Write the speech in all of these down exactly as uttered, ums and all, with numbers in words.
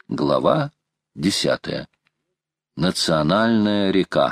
Глава десятая. Национальная река.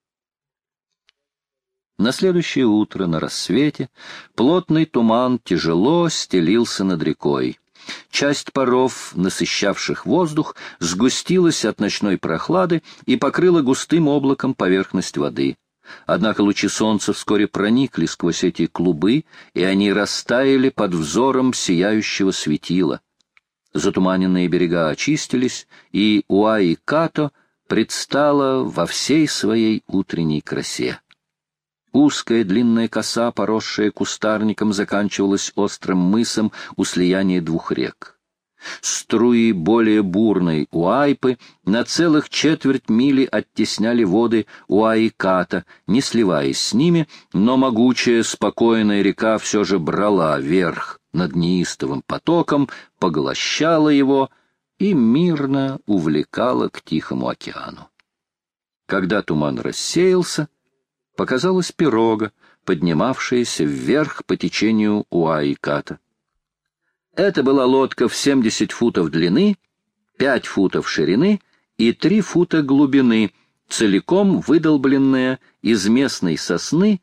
На следующее утро на рассвете плотный туман тяжело стелился над рекой. Часть паров, насыщавших воздух, сгустилась от ночной прохлады и покрыла густым облаком поверхность воды. Однако лучи солнца вскоре проникли сквозь эти клубы, и они растаяли под взором сияющего светила. Затуманенные берега очистились, и Уаи-Като предстала во всей своей утренней красе. Узкая длинная коса, поросшая кустарником, заканчивалась острым мысом у слияния двух рек. Струи более бурной Уайпы на целых четверть мили оттесняли воды Уаи-Като, не сливаясь с ними, но могучая, спокойная река все же брала верх над неистовым потоком, поглощала его и мирно увлекала к Тихому океану. Когда туман рассеялся, показалась пирога, поднимавшаяся вверх по течению Уаи-Като. Это была лодка в семьдесят футов длины, пять футов ширины и три фута глубины, целиком выдолбленная из местной сосны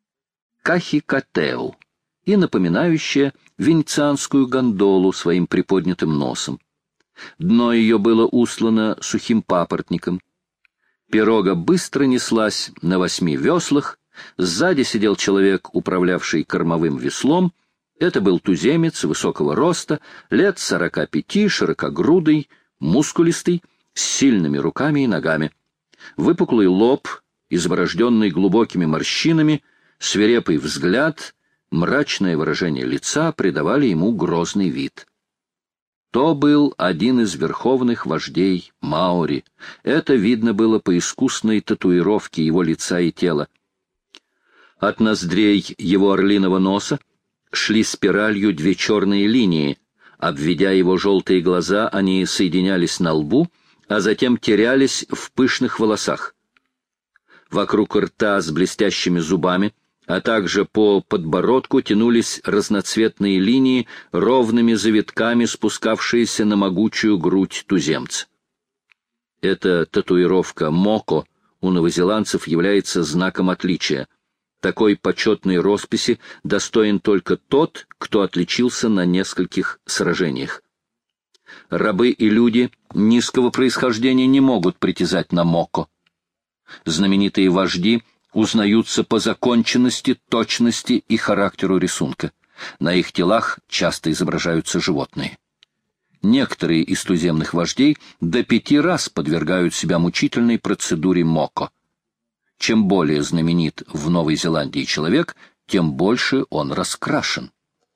кахикатеу и напоминающая венецианскую гондолу своим приподнятым носом. Дно ее было устлано сухим папоротником. Пирога быстро неслась на восьми веслах, сзади сидел человек, управлявший кормовым веслом. Это был туземец высокого роста, лет сорока пяти, широкогрудый, мускулистый, с сильными руками и ногами. Выпуклый лоб, изборожденный глубокими морщинами, свирепый взгляд, мрачное выражение лица придавали ему грозный вид. То был один из верховных вождей маори. Это видно было по искусной татуировке его лица и тела. От ноздрей его орлиного носа шли спиралью две черные линии. Обведя его желтые глаза, они соединялись на лбу, а затем терялись в пышных волосах. Вокруг рта с блестящими зубами, а также по подбородку тянулись разноцветные линии, ровными завитками спускавшиеся на могучую грудь туземца. Эта татуировка моко у новозеландцев является знаком отличия. Такой почетной росписи достоин только тот, кто отличился на нескольких сражениях. Рабы и люди низкого происхождения не могут притязать на моко. Знаменитые вожди узнаются по законченности, точности и характеру рисунка. На их телах часто изображаются животные. Некоторые из туземных вождей до пяти раз подвергают себя мучительной процедуре моко. Чем более знаменит в Новой Зеландии человек, тем больше он раскрашен.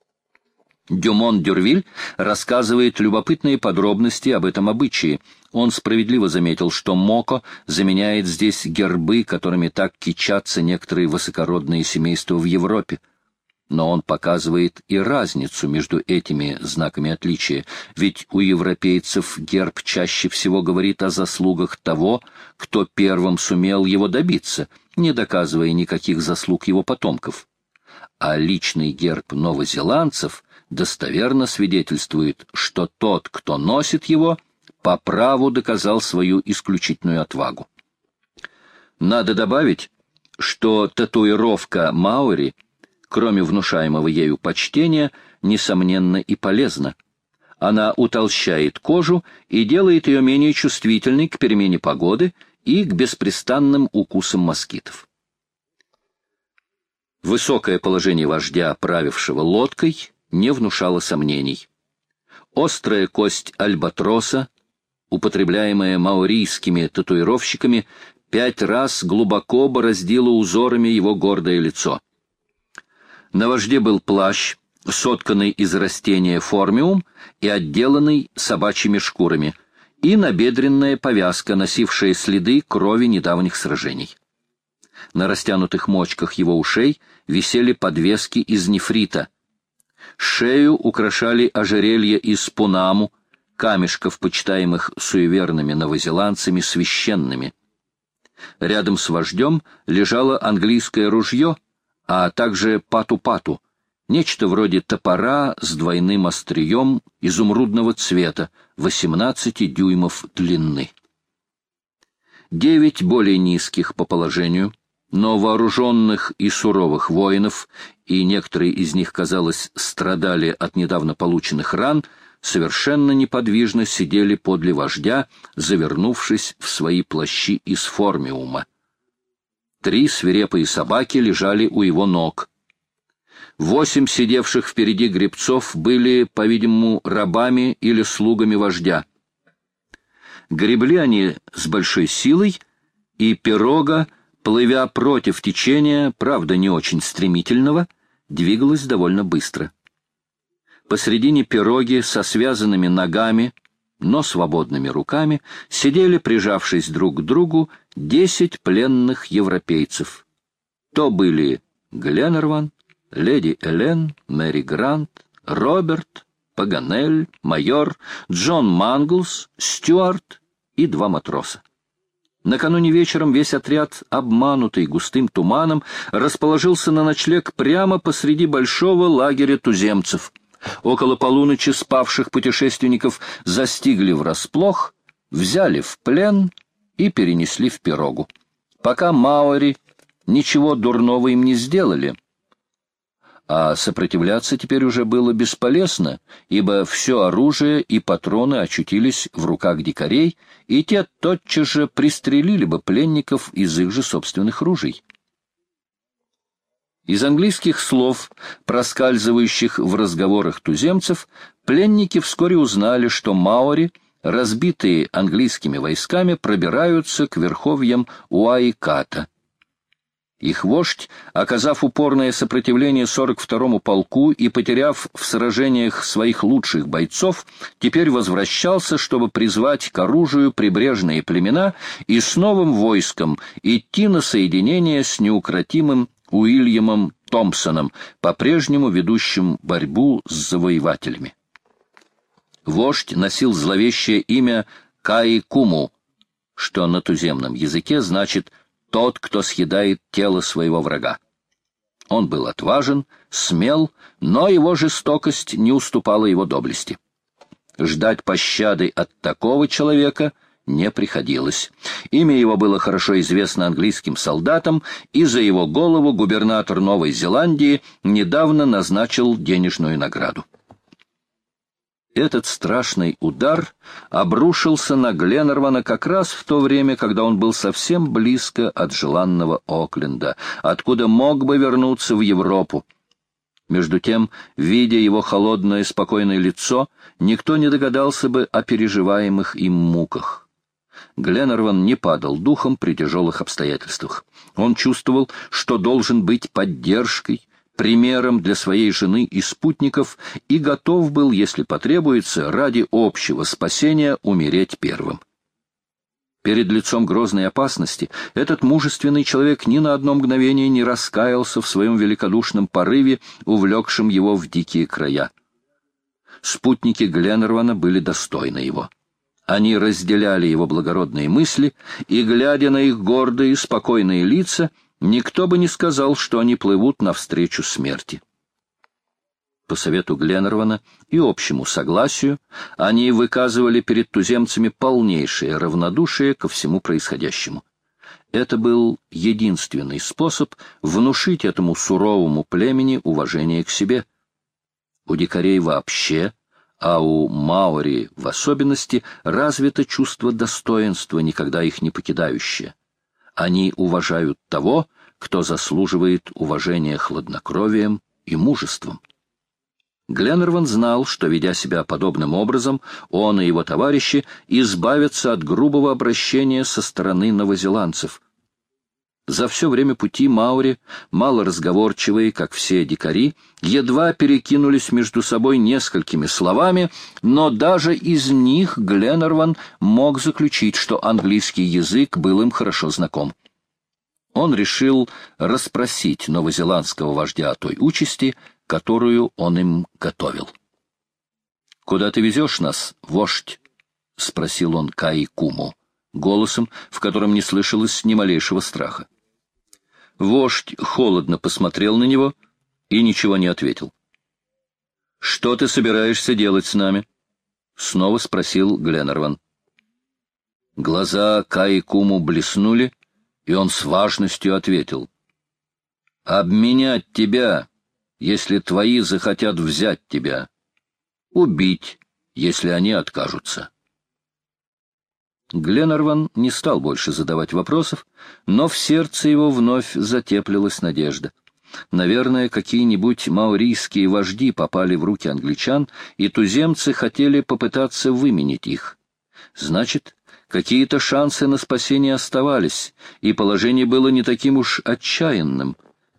Дюмон Дюрвиль рассказывает любопытные подробности об этом обычае. Он справедливо заметил, что моко заменяет здесь гербы, которыми так кичатся некоторые высокородные семейства в Европе. Но он показывает и разницу между этими знаками отличия, ведь у европейцев герб чаще всего говорит о заслугах того, кто первым сумел его добиться, не доказывая никаких заслуг его потомков. А личный герб новозеландцев достоверно свидетельствует, что тот, кто носит его, по праву доказал свою исключительную отвагу. Надо добавить, что татуировка маори, кроме внушаемого ею почтения, несомненно и полезна. Она утолщает кожу и делает ее менее чувствительной к перемене погоды и к беспрестанным укусам москитов. Высокое положение вождя, правившего лодкой, не внушало сомнений. Острая кость альбатроса, употребляемая маорийскими татуировщиками, пять раз глубоко бороздила узорами его гордое лицо. На вожде был плащ, сотканный из растения формиум и отделанный собачьими шкурами, и набедренная повязка, носившая следы крови недавних сражений. На растянутых мочках его ушей висели подвески из нефрита. Шею украшали ожерелья из пунаму, камешков, почитаемых суеверными новозеландцами священными. Рядом с вождем лежало английское ружье, а также пату-пату, нечто вроде топора с двойным острием изумрудного цвета, восемнадцати дюймов длины. Девять более низких по положению, но вооруженных и суровых воинов, и некоторые из них, казалось, страдали от недавно полученных ран, совершенно неподвижно сидели подле вождя, завернувшись в свои плащи из формиума. Три свирепые собаки лежали у его ног. Восемь сидевших впереди гребцов были, по-видимому, рабами или слугами вождя. Гребли они с большой силой, и пирога, плывя против течения, правда не очень стремительного, двигалась довольно быстро. Посредине пироги со связанными ногами, но свободными руками, сидели, прижавшись друг к другу, десять пленных европейцев. То были Гленнерван, леди Элен, Мэри Грант, Роберт, Паганель, майор, Джон Манглс, Стюарт и два матроса. Накануне вечером весь отряд, обманутый густым туманом, расположился на ночлег прямо посреди большого лагеря туземцев. Около полуночи спавших путешественников застигли врасплох, взяли в плен и перенесли в пирогу. Пока маори ничего дурного им не сделали, а сопротивляться теперь уже было бесполезно, ибо все оружие и патроны очутились в руках дикарей, и те тотчас же пристрелили бы пленников из их же собственных ружей. Из английских слов, проскальзывающих в разговорах туземцев, пленники вскоре узнали, что маори, разбитые английскими войсками, пробираются к верховьям Уайката. Их вождь, оказав упорное сопротивление сорок второму полку и потеряв в сражениях своих лучших бойцов, теперь возвращался, чтобы призвать к оружию прибрежные племена и с новым войском идти на соединение с неукротимым Уильямом Томпсоном, по-прежнему ведущим борьбу с завоевателями. Вождь носил зловещее имя Каи-Куму, что на туземном языке значит «тот, кто съедает тело своего врага». Он был отважен, смел, но его жестокость не уступала его доблести. Ждать пощады от такого человека не приходилось. Имя его было хорошо известно английским солдатам, и за его голову губернатор Новой Зеландии недавно назначил денежную награду. Этот страшный удар обрушился на Гленнервана как раз в то время, когда он был совсем близко от желанного Окленда, откуда мог бы вернуться в Европу. Между тем, видя его холодное спокойное лицо, никто не догадался бы о переживаемых им муках. Гленнерван не падал духом при тяжелых обстоятельствах. Он чувствовал, что должен быть поддержкой, примером для своей жены и спутников, и готов был, если потребуется, ради общего спасения умереть первым. Перед лицом грозной опасности этот мужественный человек ни на одно мгновение не раскаялся в своем великодушном порыве, увлекшем его в дикие края. Спутники Гленнервана были достойны его. Они разделяли его благородные мысли, и, глядя на их гордые, спокойные лица, никто бы не сказал, что они плывут навстречу смерти. По совету Гленнервана и общему согласию они выказывали перед туземцами полнейшее равнодушие ко всему происходящему. Это был единственный способ внушить этому суровому племени уважение к себе. У дикарей вообще, а у маори в особенности, развито чувство достоинства, никогда их не покидающее. Они уважают того, кто заслуживает уважения хладнокровием и мужеством. Гленнерван знал, что, ведя себя подобным образом, он и его товарищи избавятся от грубого обращения со стороны новозеландцев. За все время пути маори, малоразговорчивые, как все дикари, едва перекинулись между собой несколькими словами, но даже из них Гленнерван мог заключить, что английский язык был им хорошо знаком. Он решил расспросить новозеландского вождя о той участи, которую он им готовил. — Куда ты везешь нас, вождь? — спросил он Каи-Куму, голосом, в котором не слышалось ни малейшего страха. Вождь холодно посмотрел на него и ничего не ответил. «Что ты собираешься делать с нами?» — снова спросил Гленнерван. Глаза Каи Куму блеснули, и он с важностью ответил. «Обменять тебя, если твои захотят взять тебя. Убить, если они откажутся». Гленнерван не стал больше задавать вопросов, но в сердце его вновь затеплилась надежда. Наверное, какие-нибудь маорийские вожди попали в руки англичан, и туземцы хотели попытаться выменить их. Значит, какие-то шансы на спасение оставались, и положение было не таким уж отчаянным.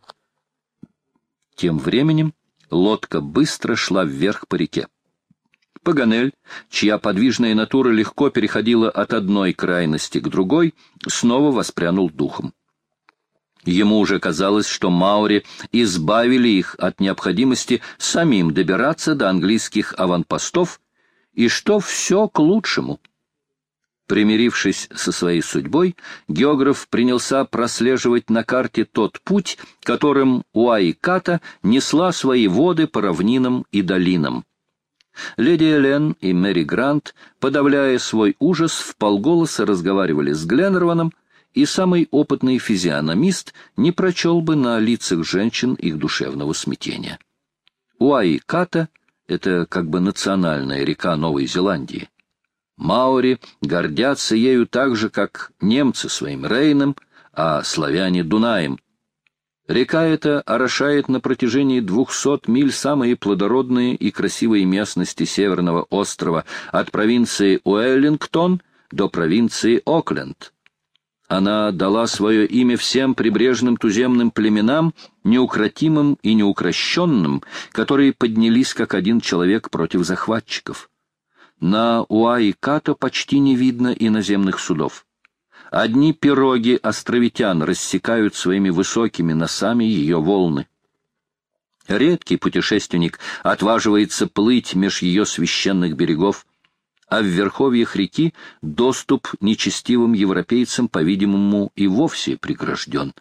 Тем временем лодка быстро шла вверх по реке. Паганель, чья подвижная натура легко переходила от одной крайности к другой, снова воспрянул духом. Ему уже казалось, что маори избавили их от необходимости самим добираться до английских аванпостов, и что все к лучшему. Примирившись со своей судьбой, географ принялся прослеживать на карте тот путь, которым Уаиката несла свои воды по равнинам и долинам. Леди Элен и Мэри Грант, подавляя свой ужас, вполголоса разговаривали с Гленнерваном, и самый опытный физиономист не прочел бы на лицах женщин их душевного смятения. Уаиката — это как бы национальная река Новой Зеландии. Маори гордятся ею так же, как немцы своим Рейном, а славяне — Дунаем. Река эта орошает на протяжении двухсот миль самые плодородные и красивые местности Северного острова, от провинции Уэллингтон до провинции Окленд. Она дала свое имя всем прибрежным туземным племенам, неукротимым и неукрощенным, которые поднялись как один человек против захватчиков. На Уаикато почти не видно иноземных судов. Одни пироги островитян рассекают своими высокими носами ее волны. Редкий путешественник отваживается плыть меж ее священных берегов, а в верховьях реки доступ нечестивым европейцам, по-видимому, и вовсе прегражден.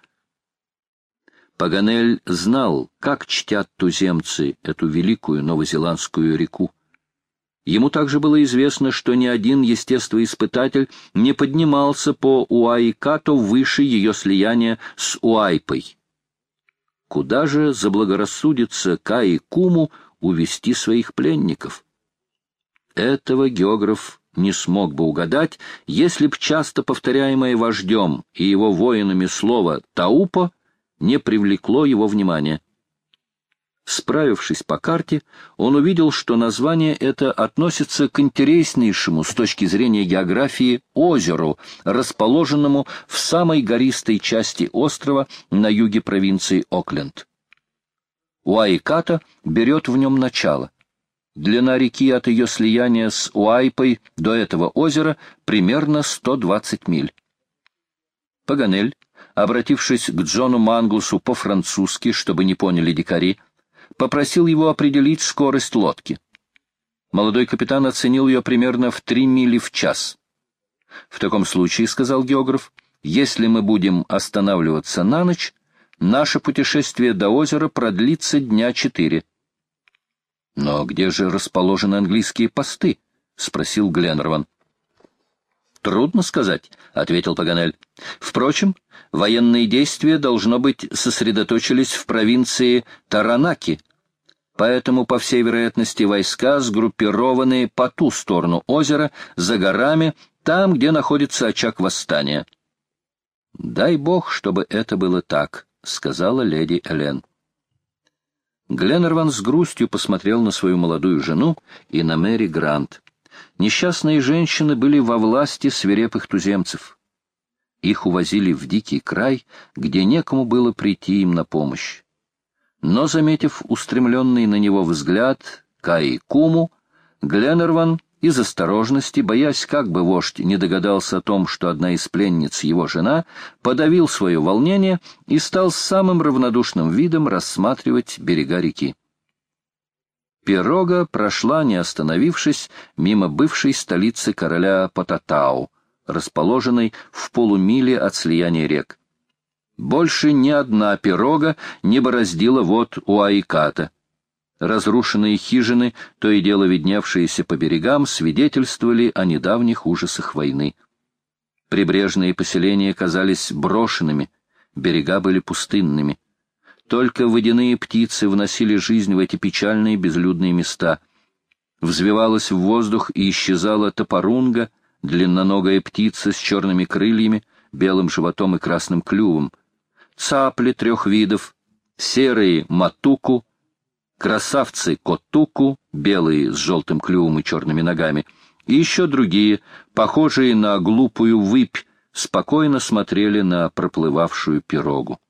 Паганель знал, как чтят туземцы эту великую новозеландскую реку. Ему также было известно, что ни один естествоиспытатель не поднимался по Уаикато выше ее слияния с Уайпой. Куда же заблагорассудится Каи Куму увести своих пленников? Этого географ не смог бы угадать, если б часто повторяемое вождем и его воинами слово «таупа» не привлекло его внимания. Справившись по карте, он увидел, что название это относится к интереснейшему с точки зрения географии озеру, расположенному в самой гористой части острова на юге провинции Окленд. Уаиката берет в нем начало. Длина реки от ее слияния с Уайпой до этого озера примерно сто двадцать миль. Паганель, обратившись к Джону Манглсу по-французски, чтобы не поняли дикари, попросил его определить скорость лодки. Молодой капитан оценил ее примерно в три мили в час. «В таком случае, — сказал географ, — если мы будем останавливаться на ночь, наше путешествие до озера продлится дня четыре». «Но где же расположены английские посты?» — спросил Гленнерван. «Трудно сказать», — ответил Паганель. «Впрочем, военные действия, должно быть, сосредоточились в провинции Таранаки, поэтому, по всей вероятности, войска сгруппированы по ту сторону озера, за горами, там, где находится очаг восстания». «Дай бог, чтобы это было так», — сказала леди Элен. Гленнерван с грустью посмотрел на свою молодую жену и на Мэри Грант. Несчастные женщины были во власти свирепых туземцев. Их увозили в дикий край, где некому было прийти им на помощь. Но, заметив устремленный на него взгляд Каи Куму, Гленнерван из осторожности, боясь, как бы вождь не догадался о том, что одна из пленниц его жена, подавил свое волнение и стал с самым равнодушным видом рассматривать берега реки. Пирога прошла, не остановившись, мимо бывшей столицы короля Потатау, расположенной в полумиле от слияния рек. Больше ни одна пирога не бороздила вод Уаиката. Разрушенные хижины, то и дело видневшиеся по берегам, свидетельствовали о недавних ужасах войны. Прибрежные поселения казались брошенными, берега были пустынными. Только водяные птицы вносили жизнь в эти печальные безлюдные места. Взвивалась в воздух и исчезала топорунга, длинноногая птица с черными крыльями, белым животом и красным клювом, цапли трех видов, серые матуку, красавцы котуку, белые с желтым клювом и черными ногами, и еще другие, похожие на глупую выпь, спокойно смотрели на проплывавшую пирогу.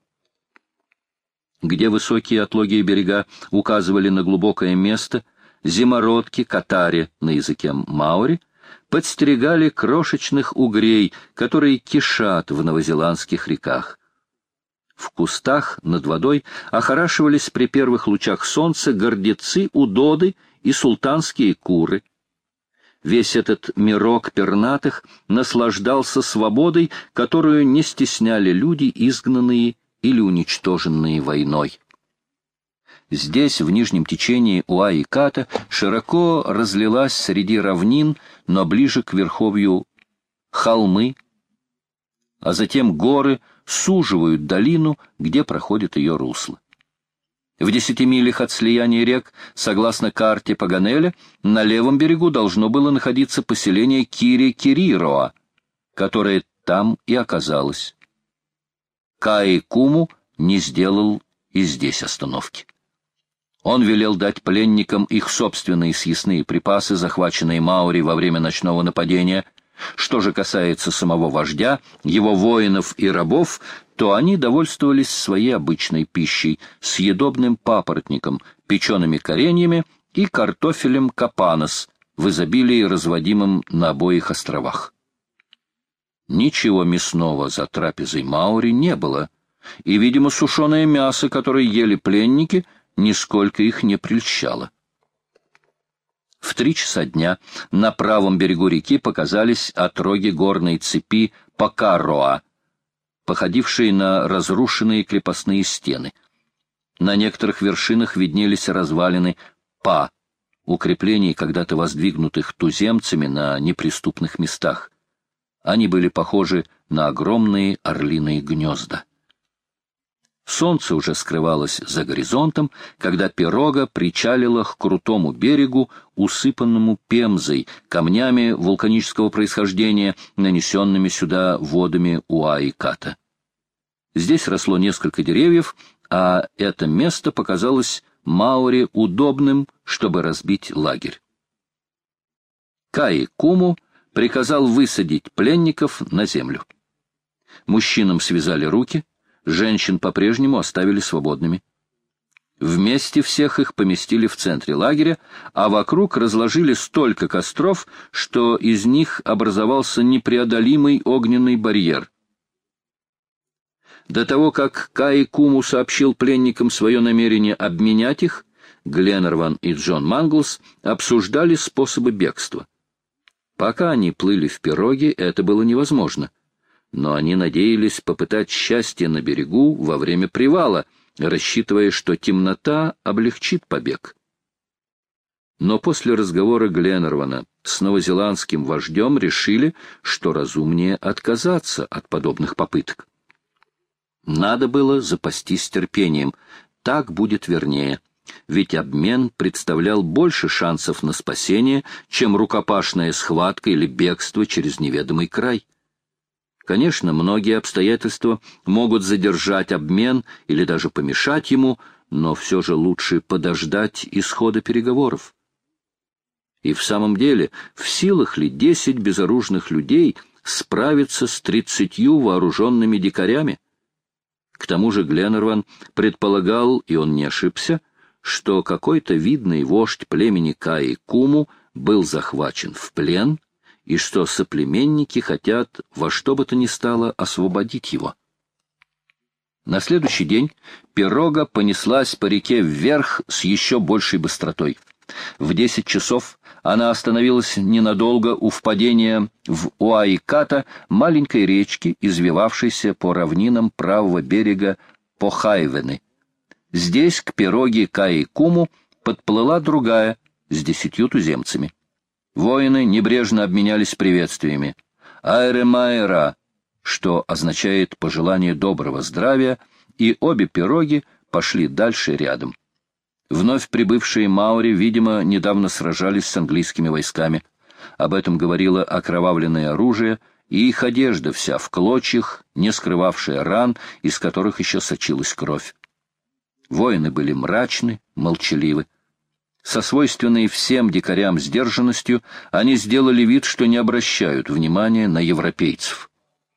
Где высокие отлогие берега указывали на глубокое место, зимородки, катари на языке маори, подстерегали крошечных угрей, которые кишат в новозеландских реках. В кустах над водой охорашивались при первых лучах солнца гордецы, удоды и султанские куры. Весь этот мирок пернатых наслаждался свободой, которую не стесняли люди, изгнанные или уничтоженные войной. Здесь, в нижнем течении Уаи-Ката, широко разлилась среди равнин, но ближе к верховью холмы, а затем горы суживают долину, где проходит ее русло. В десяти милях от слияния рек, согласно карте Паганеля, на левом берегу должно было находиться поселение Кири-Кирироа, которое там и оказалось. Каи-Куму не сделал и здесь остановки. Он велел дать пленникам их собственные съестные припасы, захваченные маори во время ночного нападения. Что же касается самого вождя, его воинов и рабов, то они довольствовались своей обычной пищей, съедобным папоротником, печеными кореньями и картофелем капанос, в изобилии разводимым на обоих островах. Ничего мясного за трапезой маори не было, и, видимо, сушеное мясо, которое ели пленники, нисколько их не прельщало. В три часа дня на правом берегу реки показались отроги горной цепи Покароа, походившие на разрушенные крепостные стены. На некоторых вершинах виднелись развалины Па, укреплений, когда-то воздвигнутых туземцами на неприступных местах. Они были похожи на огромные орлиные гнезда. Солнце уже скрывалось за горизонтом, когда пирога причалила к крутому берегу, усыпанному пемзой, камнями вулканического происхождения, нанесенными сюда водами Уаи-Ката. Здесь росло несколько деревьев, а это место показалось маори удобным, чтобы разбить лагерь. Каи-Куму приказал высадить пленников на землю. Мужчинам связали руки, женщин по-прежнему оставили свободными. Вместе всех их поместили в центре лагеря, а вокруг разложили столько костров, что из них образовался непреодолимый огненный барьер. До того, как Каи-Куму сообщил пленникам свое намерение обменять их, Гленнерван и Джон Манглс обсуждали способы бегства. Пока они плыли в пироге, это было невозможно. Но они надеялись попытать счастье на берегу во время привала, рассчитывая, что темнота облегчит побег. Но после разговора Гленнервана с новозеландским вождем решили, что разумнее отказаться от подобных попыток. Надо было запастись терпением, так будет вернее, ведь обмен представлял больше шансов на спасение, чем рукопашная схватка или бегство через неведомый край. Конечно, многие обстоятельства могут задержать обмен или даже помешать ему, но все же лучше подождать исхода переговоров. И в самом деле, в силах ли десять безоружных людей справиться с тридцатью вооруженными дикарями? К тому же Гленнерван предполагал, и он не ошибся, что какой-то видный вождь племени Каи-Куму был захвачен в плен, и что соплеменники хотят во что бы то ни стало освободить его. На следующий день пирога понеслась по реке вверх с еще большей быстротой. В десять часов она остановилась ненадолго у впадения в Уаи-Ката маленькой речки, извивавшейся по равнинам правого берега Похайвены. Здесь к пироге Каи-Куму подплыла другая с десятью туземцами. Воины небрежно обменялись приветствиями. «Айре майра», что означает «пожелание доброго здравия», и обе пироги пошли дальше рядом. Вновь прибывшие маори, видимо, недавно сражались с английскими войсками. Об этом говорило окровавленное оружие и их одежда вся в клочьях, не скрывавшая ран, из которых еще сочилась кровь. Воины были мрачны, молчаливы. Со свойственной всем дикарям сдержанностью они сделали вид, что не обращают внимания на европейцев.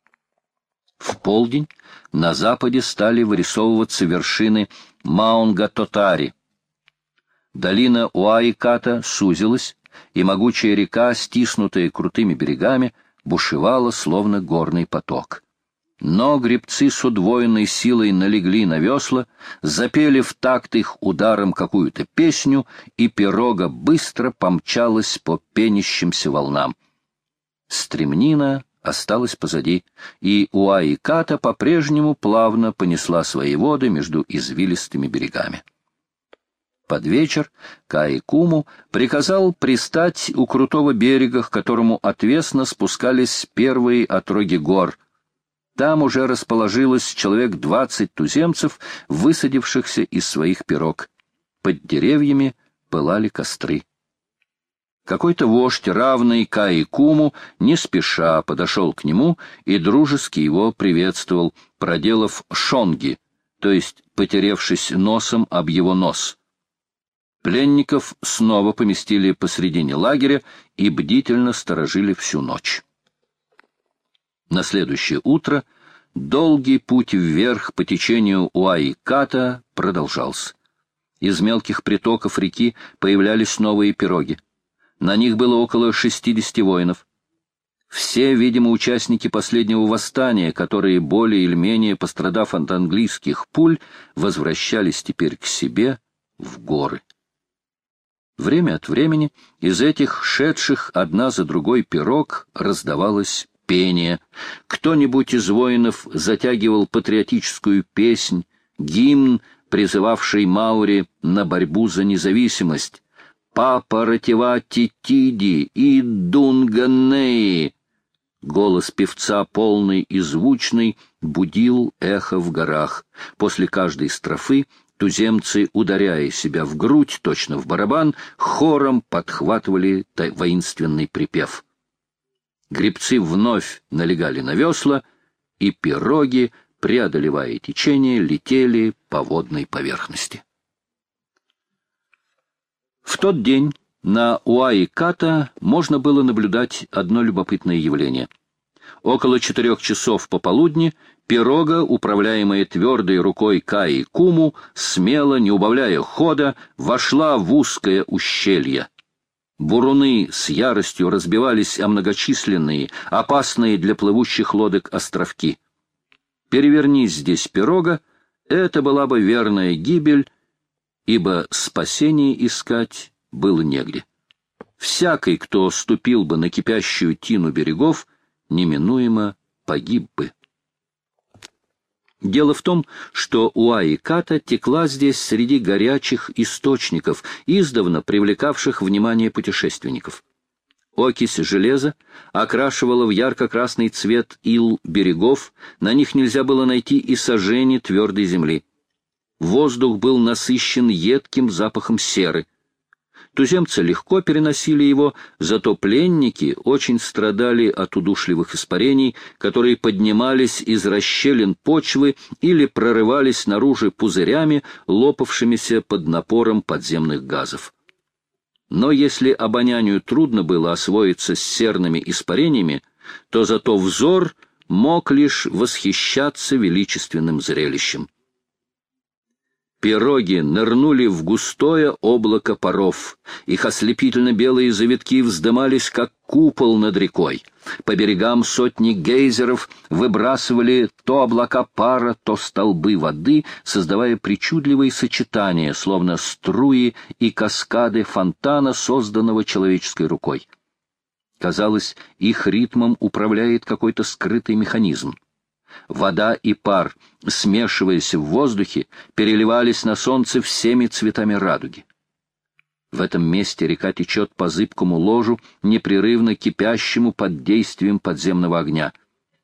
В полдень на западе стали вырисовываться вершины Маунга-Тотари. Долина Уаиката сузилась, и могучая река, стиснутая крутыми берегами, бушевала, словно горный поток. Но гребцы с удвоенной силой налегли на весла, запели в такт их ударом какую-то песню, и пирога быстро помчалась по пенящимся волнам. Стремнина осталась позади, и Уаиката по-прежнему плавно понесла свои воды между извилистыми берегами. Под вечер Каи-Куму приказал пристать у крутого берега, к которому отвесно спускались первые отроги гор. Там уже расположилось человек двадцать туземцев, высадившихся из своих пирог. Под деревьями пылали костры. Какой-то вождь, равный Каи-Куму, не спеша подошел к нему и дружески его приветствовал, проделав шонги, то есть потеревшись носом об его нос. Пленников снова поместили посредине лагеря и бдительно сторожили всю ночь. На следующее утро долгий путь вверх по течению Уаиката продолжался. Из мелких притоков реки появлялись новые пироги. На них было около шестидесяти воинов. Все, видимо, участники последнего восстания, которые, более или менее пострадав от английских пуль, возвращались теперь к себе в горы. Время от времени из этих шедших одна за другой пирог раздавалось пение. Кто-нибудь из воинов затягивал патриотическую песнь, гимн, призывавший маори на борьбу за независимость. «Папа ративати тиди и дунганеи». Голос певца, полный и звучный, будил эхо в горах. После каждой строфы туземцы, ударяя себя в грудь, точно в барабан, хором подхватывали воинственный припев. Гребцы вновь налегали на весла, и пироги, преодолевая течение, летели по водной поверхности. В тот день на Уаиката можно было наблюдать одно любопытное явление. Около четырех часов пополудни пирога, управляемая твердой рукой Каи-Куму, смело, не убавляя хода, вошла в узкое ущелье. Буруны с яростью разбивались о многочисленные, опасные для плывущих лодок островки. Перевернись здесь пирога, это была бы верная гибель, ибо спасение искать было негде. Всякий, кто ступил бы на кипящую тину берегов, неминуемо погиб бы. Дело в том, что Уаиката текла здесь среди горячих источников, издавна привлекавших внимание путешественников. Окись железа окрашивала в ярко-красный цвет ил берегов, на них нельзя было найти и сажени твердой земли. Воздух был насыщен едким запахом серы. Туземцы легко переносили его, зато пленники очень страдали от удушливых испарений, которые поднимались из расщелин почвы или прорывались наружу пузырями, лопавшимися под напором подземных газов. Но если обонянию трудно было освоиться с серными испарениями, то зато взор мог лишь восхищаться величественным зрелищем. Пироги нырнули в густое облако паров. Их ослепительно-белые завитки вздымались, как купол над рекой. По берегам сотни гейзеров выбрасывали то облака пара, то столбы воды, создавая причудливые сочетания, словно струи и каскады фонтана, созданного человеческой рукой. Казалось, их ритмом управляет какой-то скрытый механизм. Вода и пар, смешиваясь в воздухе, переливались на солнце всеми цветами радуги. В этом месте река течет по зыбкому ложу, непрерывно кипящему под действием подземного огня.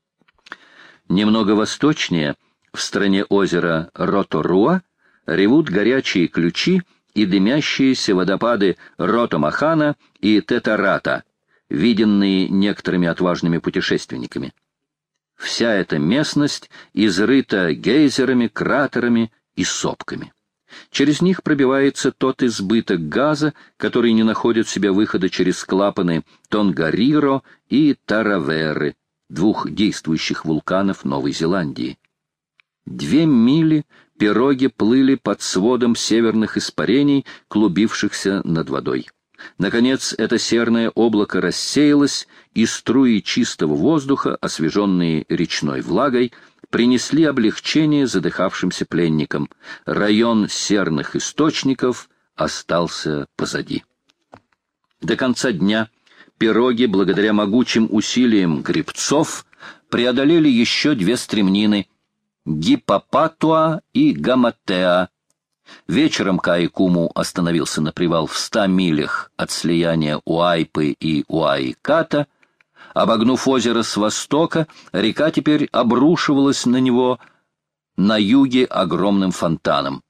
Немного восточнее, в стороне озера Роторуа, ревут горячие ключи и дымящиеся водопады Ротомахана и Тетарата, виденные некоторыми отважными путешественниками. Вся эта местность изрыта гейзерами, кратерами и сопками. Через них пробивается тот избыток газа, который не находит в себе выхода через клапаны Тонгариро и Тараверы, двух действующих вулканов Новой Зеландии. Две мили пироги плыли под сводом северных испарений, клубившихся над водой. Наконец, это серное облако рассеялось, и струи чистого воздуха, освеженные речной влагой, принесли облегчение задыхавшимся пленникам. Район серных источников остался позади. До конца дня пироги, благодаря могучим усилиям гребцов, преодолели еще две стремнины — Гипопатуа и Гаматеа. Вечером Каикуму остановился на привал в ста милях от слияния Уайпы и Уайката. Обогнув озеро с востока, река теперь обрушивалась на него на юге огромным фонтаном.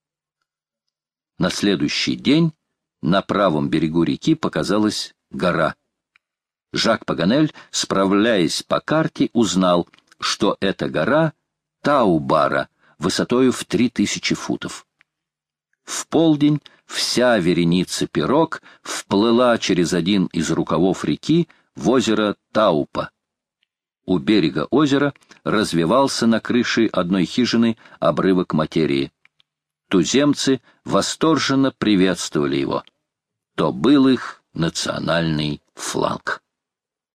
На следующий день на правом берегу реки показалась гора. Жак Паганель, справляясь по карте, узнал, что эта гора — Таубара, высотою в три тысячи футов. В полдень вся вереница пирог вплыла через один из рукавов реки в озеро Таупа. У берега озера развевался на крыше одной хижины обрывок материи. Туземцы восторженно приветствовали его. То был их национальный флаг.